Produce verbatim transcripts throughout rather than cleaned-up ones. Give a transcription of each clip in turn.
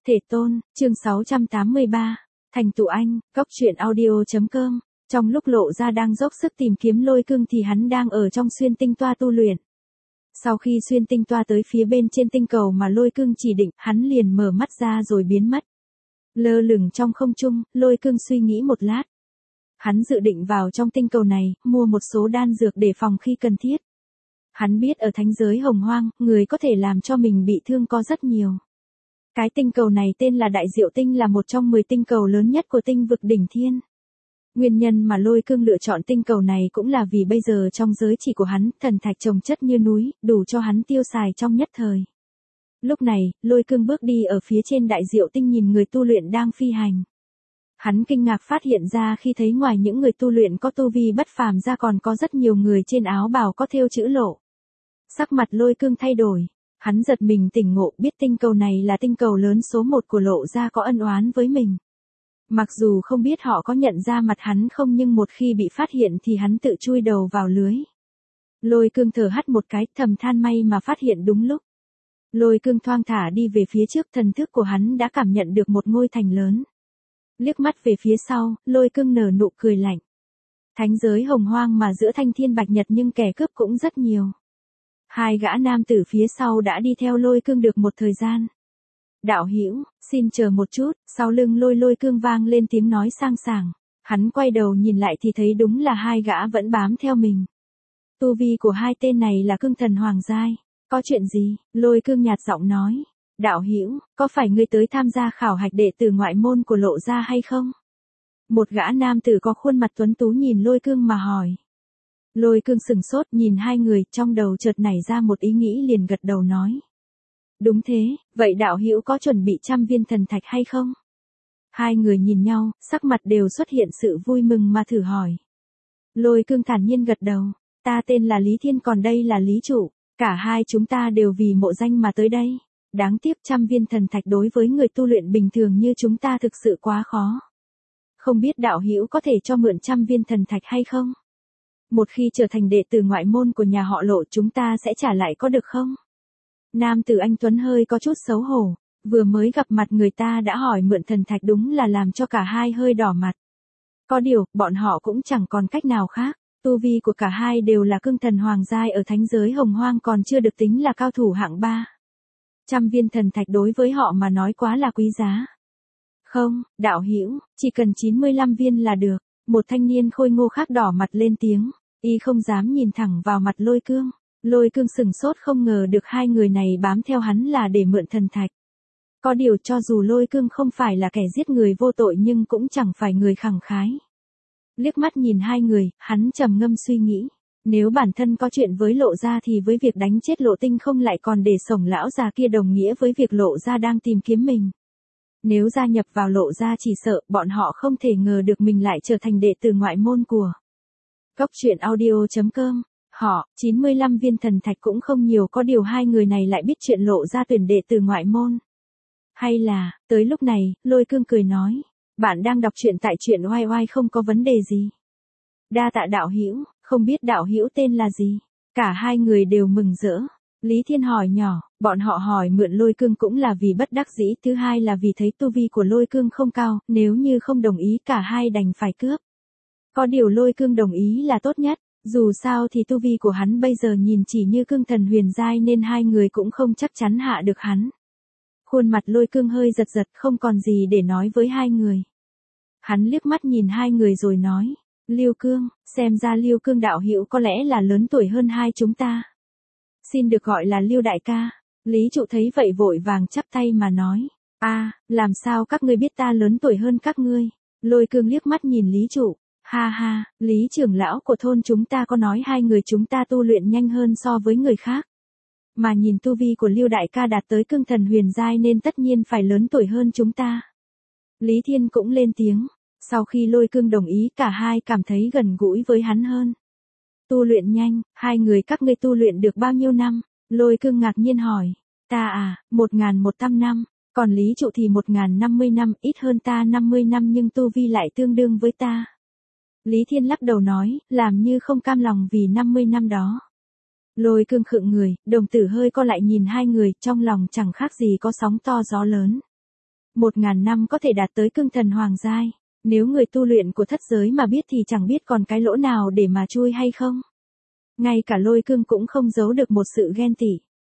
Thể tôn, chương sáu trăm tám mươi ba, Thành tụ anh, góc truyện audio.com. Trong lúc Lộ Gia đang dốc sức tìm kiếm Lôi Cương thì hắn đang ở trong xuyên tinh toa tu luyện. Sau khi xuyên tinh toa tới phía bên trên tinh cầu mà Lôi Cương chỉ định, hắn liền mở mắt ra rồi biến mất. Lơ lửng trong không trung, Lôi Cương suy nghĩ một lát. Hắn dự định vào trong tinh cầu này, mua một số đan dược để phòng khi cần thiết. Hắn biết ở thánh giới Hồng Hoang, người có thể làm cho mình bị thương có rất nhiều. Cái tinh cầu này tên là Đại Diệu Tinh, là một trong mười tinh cầu lớn nhất của tinh vực đỉnh thiên. Nguyên nhân mà Lôi Cương lựa chọn tinh cầu này cũng là vì bây giờ trong giới chỉ của hắn, thần thạch chồng chất như núi, đủ cho hắn tiêu xài trong nhất thời. Lúc này, Lôi Cương bước đi ở phía trên Đại Diệu Tinh nhìn người tu luyện đang phi hành. Hắn kinh ngạc phát hiện ra khi thấy ngoài những người tu luyện có tu vi bất phàm ra còn có rất nhiều người trên áo bào có thêu chữ Lộ. Sắc mặt Lôi Cương thay đổi. Hắn giật mình tỉnh ngộ, biết tinh cầu này là tinh cầu lớn số một của Lộ Gia có ân oán với mình. Mặc dù không biết họ có nhận ra mặt hắn không, nhưng một khi bị phát hiện thì hắn tự chui đầu vào lưới. Lôi Cương thở hắt một cái, thầm than may mà phát hiện đúng lúc. Lôi Cương thoang thả đi về phía trước, thần thức của hắn đã cảm nhận được một ngôi thành lớn. Liếc mắt về phía sau, Lôi Cương nở nụ cười lạnh. Thánh giới Hồng Hoang mà giữa thanh thiên bạch nhật nhưng kẻ cướp cũng rất nhiều. Hai gã nam tử phía sau đã đi theo Lôi Cương được một thời gian. Đạo hữu, xin chờ một chút. Sau lưng Lôi Lôi Cương vang lên tiếng nói sang sảng. Hắn quay đầu nhìn lại thì thấy đúng là hai gã vẫn bám theo mình. Tu vi của hai tên này là cương thần hoàng giai. Có chuyện gì? Lôi Cương nhạt giọng nói. Đạo hữu, có phải ngươi tới tham gia khảo hạch đệ tử ngoại môn của Lộ Gia hay không? Một gã nam tử có khuôn mặt tuấn tú nhìn Lôi Cương mà hỏi. Lôi Cương sừng sốt nhìn hai người, trong đầu chợt nảy ra một ý nghĩ liền gật đầu nói. Đúng thế, vậy đạo hữu có chuẩn bị trăm viên thần thạch hay không? Hai người nhìn nhau, sắc mặt đều xuất hiện sự vui mừng mà thử hỏi. Lôi Cương thản nhiên gật đầu, ta tên là Lý Thiên, còn đây là Lý Trụ, cả hai chúng ta đều vì mộ danh mà tới đây. Đáng tiếc trăm viên thần thạch đối với người tu luyện bình thường như chúng ta thực sự quá khó. Không biết đạo hữu có thể cho mượn trăm viên thần thạch hay không? Một khi trở thành đệ tử ngoại môn của nhà họ Lộ chúng ta sẽ trả lại có được không? Nam tử anh tuấn hơi có chút xấu hổ, vừa mới gặp mặt người ta đã hỏi mượn thần thạch đúng là làm cho cả hai hơi đỏ mặt. Có điều, bọn họ cũng chẳng còn cách nào khác, tu vi của cả hai đều là cương thần hoàng giai ở thánh giới Hồng Hoang, còn chưa được tính là cao thủ hạng ba. Trăm viên thần thạch đối với họ mà nói quá là quý giá. Không, đạo hữu, chỉ cần chín mươi lăm viên là được. Một thanh niên khôi ngô khác đỏ mặt lên tiếng, y không dám nhìn thẳng vào mặt Lôi Cương. Lôi Cương sừng sốt không ngờ được hai người này bám theo hắn là để mượn thần thạch. Có điều cho dù Lôi Cương không phải là kẻ giết người vô tội nhưng cũng chẳng phải người khẳng khái. Liếc mắt nhìn hai người, hắn trầm ngâm suy nghĩ. Nếu bản thân có chuyện với Lộ Gia thì với việc đánh chết Lộ Tinh không lại còn để sổng lão già kia đồng nghĩa với việc Lộ Gia đang tìm kiếm mình. Nếu gia nhập vào Lộ Gia chỉ sợ bọn họ không thể ngờ được mình lại trở thành đệ tử ngoại môn của góc truyện audio.com. Họ, chín mươi lăm viên thần thạch cũng không nhiều, có điều hai người này lại biết chuyện Lộ Gia tuyển đệ tử ngoại môn. Hay là, tới lúc này, Lôi Cương cười nói, bạn đang đọc truyện tại truyện oai oai không có vấn đề gì. Đa tạ đạo hữu, không biết đạo hữu tên là gì? Cả hai người đều mừng rỡ. Lý Thiên hỏi nhỏ, bọn họ hỏi mượn Lôi Cương cũng là vì bất đắc dĩ, thứ hai là vì thấy tu vi của Lôi Cương không cao, nếu như không đồng ý cả hai đành phải cướp. Có điều Lôi Cương đồng ý là tốt nhất, dù sao thì tu vi của hắn bây giờ nhìn chỉ như cương thần huyền giai nên hai người cũng không chắc chắn hạ được hắn. Khuôn mặt Lôi Cương hơi giật giật, không còn gì để nói với hai người. Hắn liếc mắt nhìn hai người rồi nói, Lưu Cương, xem ra Lưu Cương đạo hữu có lẽ là lớn tuổi hơn hai chúng ta. Xin được gọi là Lưu đại ca. Lý Trụ thấy vậy vội vàng chắp tay mà nói, a, làm sao các ngươi biết ta lớn tuổi hơn các ngươi? Lôi Cương liếc mắt nhìn Lý Trụ, ha ha, Lý trưởng lão của thôn chúng ta có nói hai người chúng ta tu luyện nhanh hơn so với người khác. Mà nhìn tu vi của Lưu đại ca đạt tới cương thần huyền giai nên tất nhiên phải lớn tuổi hơn chúng ta. Lý Thiên cũng lên tiếng, sau khi Lôi Cương đồng ý cả hai cảm thấy gần gũi với hắn hơn. Tu luyện nhanh, hai người các ngươi tu luyện được bao nhiêu năm? Lôi Cương ngạc nhiên hỏi. Ta à, một ngàn một trăm năm, còn Lý Trụ thì một ngàn năm mươi năm, ít hơn ta năm mươi năm nhưng tu vi lại tương đương với ta. Lý Thiên lắc đầu nói, làm như không cam lòng vì năm mươi năm đó. Lôi Cương khựng người, đồng tử hơi co lại nhìn hai người, trong lòng chẳng khác gì có sóng to gió lớn. Một ngàn năm có thể đạt tới cương thần hoàng giai. Nếu người tu luyện của thất giới mà biết thì chẳng biết còn cái lỗ nào để mà chui hay không. Ngay cả lôi cương cũng không giấu được một sự ghen tị.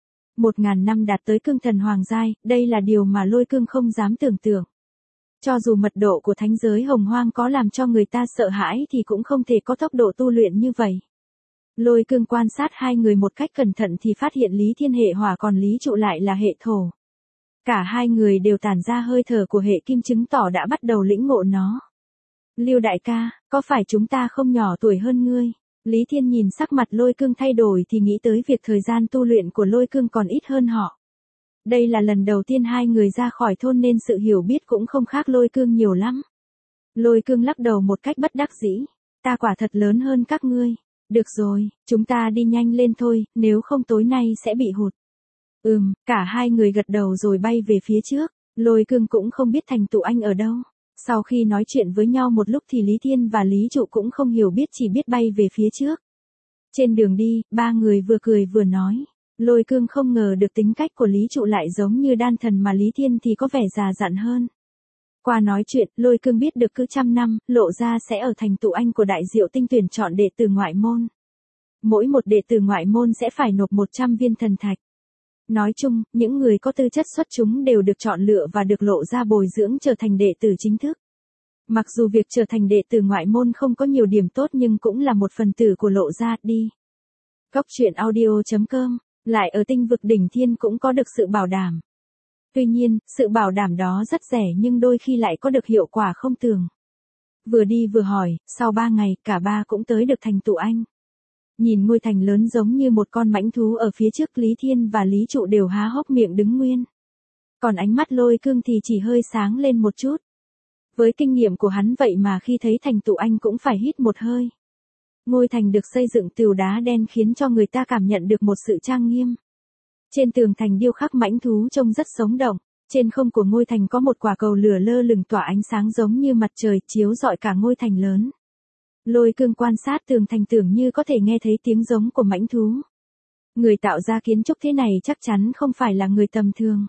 Một ngàn năm đạt tới cương thần hoàng giai, đây là điều mà lôi cương không dám tưởng tượng. Cho dù mật độ của thánh giới hồng hoang có làm cho người ta sợ hãi thì cũng không thể có tốc độ tu luyện như vậy. Lôi cương quan sát hai người một cách cẩn thận thì phát hiện Lý Thiên hệ hỏa còn Lý Trụ lại là hệ thổ. Cả hai người đều tản ra hơi thở của hệ kim chứng tỏ đã bắt đầu lĩnh ngộ nó. Lưu đại ca, có phải chúng ta không nhỏ tuổi hơn ngươi? Lý Thiên nhìn sắc mặt lôi cương thay đổi thì nghĩ tới việc thời gian tu luyện của lôi cương còn ít hơn họ. Đây là lần đầu tiên hai người ra khỏi thôn nên sự hiểu biết cũng không khác lôi cương nhiều lắm. Lôi cương lắc đầu một cách bất đắc dĩ. Ta quả thật lớn hơn các ngươi. Được rồi, chúng ta đi nhanh lên thôi, nếu không tối nay sẽ bị hụt. Ừm, cả hai người gật đầu rồi bay về phía trước. Lôi cương cũng không biết Thành Tụ Anh ở đâu. Sau khi nói chuyện với nhau một lúc thì Lý Thiên và Lý Trụ cũng không hiểu biết, chỉ biết bay về phía trước. Trên đường đi, ba người vừa cười vừa nói. Lôi cương không ngờ được tính cách của Lý Trụ lại giống như đan thần mà Lý Thiên thì có vẻ già dặn hơn. Qua nói chuyện, lôi cương biết được cứ trăm năm, Lộ Gia sẽ ở Thành Tụ Anh của Đại Diệu Tinh tuyển chọn đệ tử ngoại môn. Mỗi một đệ tử ngoại môn sẽ phải nộp một trăm viên thần thạch. Nói chung, những người có tư chất xuất chúng đều được chọn lựa và được Lộ Gia bồi dưỡng trở thành đệ tử chính thức. Mặc dù việc trở thành đệ tử ngoại môn không có nhiều điểm tốt nhưng cũng là một phần tử của Lộ Gia đi. Cốc truyện audio chấm com, lại ở tinh vực đỉnh thiên cũng có được sự bảo đảm. Tuy nhiên, sự bảo đảm đó rất rẻ nhưng đôi khi lại có được hiệu quả không tưởng. Vừa đi vừa hỏi, sau ba ngày, cả ba cũng tới được Thành Tụ Anh. Nhìn ngôi thành lớn giống như một con mãnh thú ở phía trước, Lý Thiên và Lý Trụ đều há hốc miệng đứng nguyên. Còn ánh mắt lôi cương thì chỉ hơi sáng lên một chút. Với kinh nghiệm của hắn vậy mà khi thấy Thành Tụ Anh cũng phải hít một hơi. Ngôi thành được xây dựng từ đá đen khiến cho người ta cảm nhận được một sự trang nghiêm. Trên tường thành điêu khắc mãnh thú trông rất sống động. Trên không của ngôi thành có một quả cầu lửa lơ lửng tỏa ánh sáng giống như mặt trời chiếu rọi cả ngôi thành lớn. Lôi cương quan sát tường thành tưởng như có thể nghe thấy tiếng giống của mãnh thú. Người tạo ra kiến trúc thế này chắc chắn không phải là người tầm thường.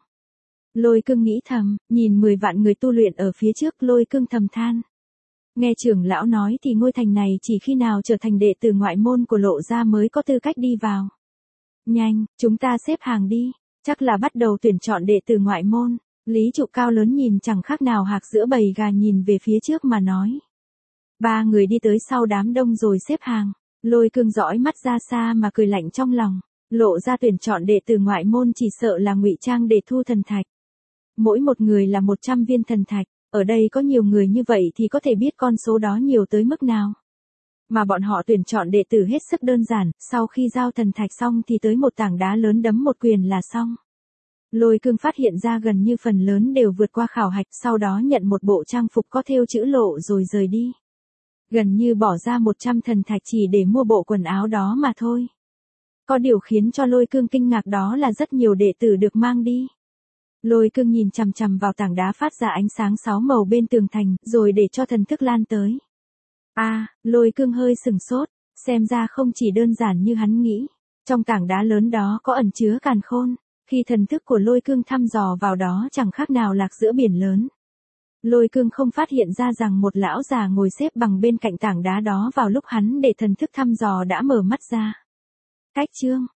Lôi cương nghĩ thầm, nhìn mười vạn người tu luyện ở phía trước, lôi cương thầm than. Nghe trưởng lão nói thì ngôi thành này chỉ khi nào trở thành đệ tử ngoại môn của Lộ Gia mới có tư cách đi vào. Nhanh, chúng ta xếp hàng đi, chắc là bắt đầu tuyển chọn đệ tử ngoại môn. Lý Trụ cao lớn nhìn chẳng khác nào hạc giữa bầy gà nhìn về phía trước mà nói. Ba người đi tới sau đám đông rồi xếp hàng. Lôi cương dõi mắt ra xa mà cười lạnh trong lòng. Lộ Gia tuyển chọn đệ tử ngoại môn chỉ sợ là ngụy trang để thu thần thạch. Mỗi một người là một trăm viên thần thạch. Ở đây có nhiều người như vậy thì có thể biết con số đó nhiều tới mức nào. Mà bọn họ tuyển chọn đệ tử hết sức đơn giản, sau khi giao thần thạch xong thì tới một tảng đá lớn đấm một quyền là xong. Lôi cương phát hiện ra gần như phần lớn đều vượt qua khảo hạch, sau đó nhận một bộ trang phục có thêu chữ Lộ rồi rời đi. Gần như bỏ ra một trăm thần thạch chỉ để mua bộ quần áo đó mà thôi. Có điều khiến cho lôi cương kinh ngạc đó là rất nhiều đệ tử được mang đi. Lôi cương nhìn chằm chằm vào tảng đá phát ra ánh sáng sáu màu bên tường thành, rồi để cho thần thức lan tới. A, à, lôi cương hơi sừng sốt, xem ra không chỉ đơn giản như hắn nghĩ. Trong tảng đá lớn đó có ẩn chứa càn khôn, khi thần thức của lôi cương thăm dò vào đó chẳng khác nào lạc giữa biển lớn. Lôi cương không phát hiện ra rằng một lão già ngồi xếp bằng bên cạnh tảng đá đó vào lúc hắn để thần thức thăm dò đã mở mắt ra. Cách chương